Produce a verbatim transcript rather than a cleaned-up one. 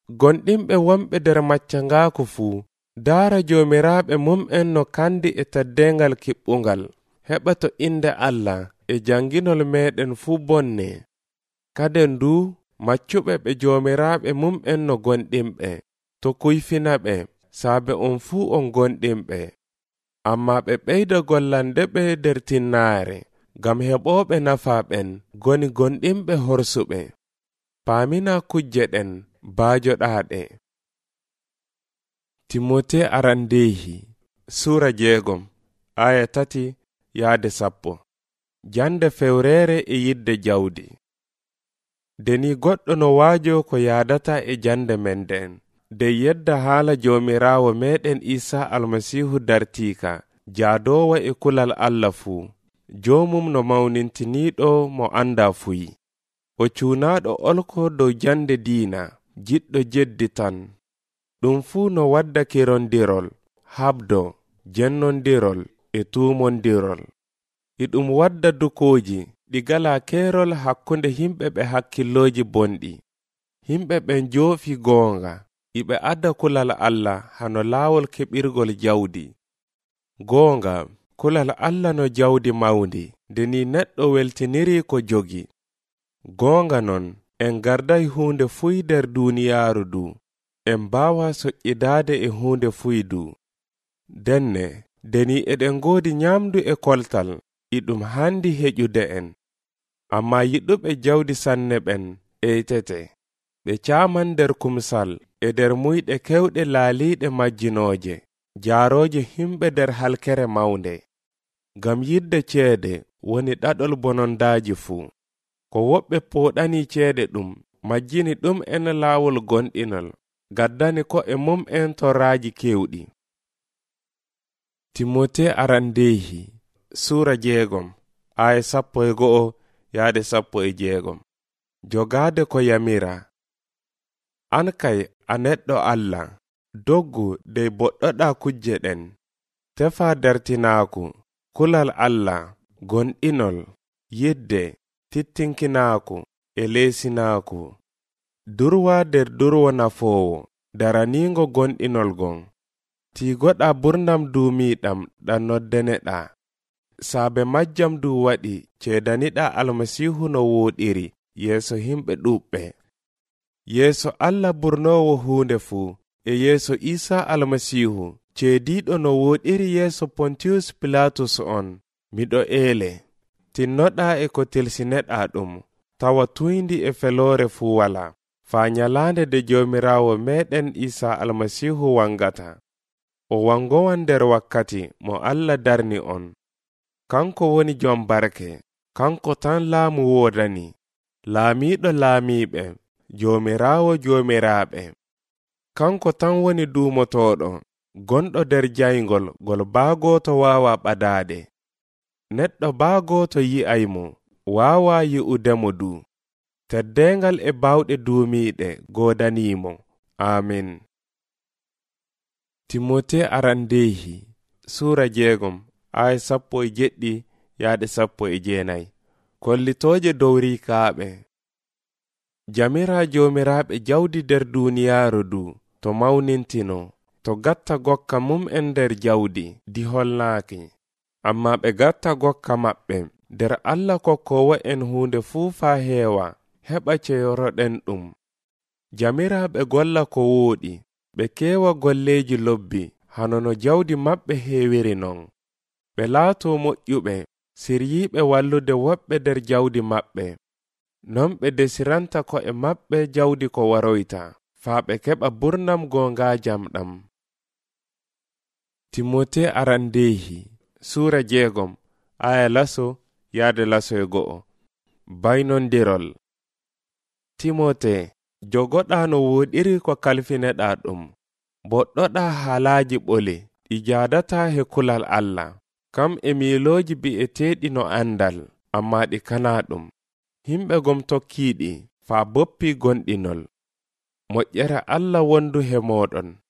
gonɗinɓe wonɓe nder maccangaku fuu daara joomiraaɓe mum'en no kandi e teddengal kiɓɓungal heɓa to inde Allah e janginol meɗen fuu bonne. Kaden du maccuɓe ɓe joomiraaɓe mum'en no gonɗinɓe to kuyfinaɓe saabe on fuu on gonɗinɓe, amma ɓe ɓeyda gollande ɓe nder tinnaare ngam heɓooɓe nafaaɓen goni gonɗinɓe horsuɓe. Paamina kujje ɗen baajoɗaaɗe. Timote arandeehi Sura jeegom aya tati yaade sappo. Jande fewreere e yidde jawdi. Deni goɗɗo no waajo ko yaadata e jande men den de yedda haala joomiraawo meɗen Isa almasihu dartiika jaadowa e kulal Allah fuu, joomum no mawnintiniiɗo mo anda fuyi. O cuunaaɗo olko dow jande diina, jiɗɗo jeddi tan. Ɗum fuu no wadda kirondirol, habdo, jennondirol e tuumondirol. E ɗum wadda dukooji ɗi gala keerol hakkunde himɓe ɓe hakkilloji bonɗi. Himɓe ɓen joofi goonga, iɓe adda kulal Allah hano laawol keɓirgol jawdi. Goonga, kulal Allah no jawdi mawndi, deni neɗɗo weltiniri ko jogi. Goonga non, en garday huunde fuy nder duuniyaaru du, en mbaawa soƴƴidaade e huunde fuy du. Denne, deni eɗen ngoodi nyamdu e koltal, iɗum handi heƴude en. Amma yiɗuɓe jawdi sanne ɓen eytete, ɓe caaman nder kumsal e nder muyɗe kewɗe laaliiɗe majjinooje, jaarooje himɓe nder halkere mawnde. Ngam yidde ceede woni ɗaɗol bonondaaji fuu. Ko woɓɓe pooɗani ceede ɗum, majjini ɗum en laawol gonɗinol, gaddani ko e mum en torraaji kewɗi. Timote arandeehi Sura jeegom aya sappo e go'o yaade sappo e jeegom. Jogaade ko yamira. An kay a neɗɗo Allah, doggu dey boɗɗoɗa kujje ɗen. Tefa dartinaaku, kulal Allah, gonɗinol, yidde, tittinkinaaku e leesinaaku. Durwa der durwo nafoowo, daraniingo gonɗinol gon. Tiigoɗa burnam duumiiɗam ɗam noddeneɗa. Saabe majjam du waɗi ceedaniɗa almasihu no wooɗiri yeeso himɓe ɗuɓɓe. Yeeso Allah burnoowo huunde fuu e yeeso Isa almasihu ceediiɗo no wooɗiri yeeso Pontius Pilatus on, miɗo eele. Tinnoɗa e ko tilsineɗa ɗum, tawa tuyndi e feloore fuu wala, faa nyalaande de joomiraawo meɗen Isa almasihu wangata. O wangowan nder wakkati mo Allah darni on. Kanko woni jom barke, kanko tan laamu woodani, laamiiɗo laamiiɓe, joomiraawo joomiraaɓe. Kanko tan woni duumotooɗo, gonɗo nder jayngol gol baagooto waawa ɓadaade. Neɗɗo baagooto yi'ay mo, waawa yi'udemo du. Teddengal e baawɗe duumiiɗe goodaniimo. Amin. Timote arandeehi Sura jeegom aya sappo e jeɗɗi yaade sappo e jeenayi. Kollitooje dow riikaaɓe. Jamira joomiraaɓe jawdi nder duuniyaaru du, to mawnintino, to gatta gokka mum en nder jawdi diholnaaki. Amma ɓe gatta gokka maɓɓe nder Allah kokkoowo en huunde fuu faa heewa, heɓa ceyoroɗen ɗum. Jamiraaɓe golla ko wooɗi, ɓe keewa golleeji lobbi, hano no jawdi maɓɓe heewiri non. Ɓe laatoo moƴƴuɓe, siryiiɓe wallude woɓɓe nder jawdi maɓɓe. Non ɓe desiranta ko e maɓɓe jawdi ko waroyta, faa ɓe keɓa burnam goongaajam ɗam. Timote arandeehi Sura jeegom aya laso yaade laso e go'o. Baynondirol. Timote, jogoɗa no wooɗiri ko kalfineɗa ɗum. Boɗɗoɗa haalaaji ɓole ɗi jaadata he kulal Allah, kam e miilooji bi'eteeɗi no andal, amma ɗi kana ɗum. Himɓe gom tokkiiɗi faa boppi gonɗinol. Moƴƴere Allah wondu he mooɗon.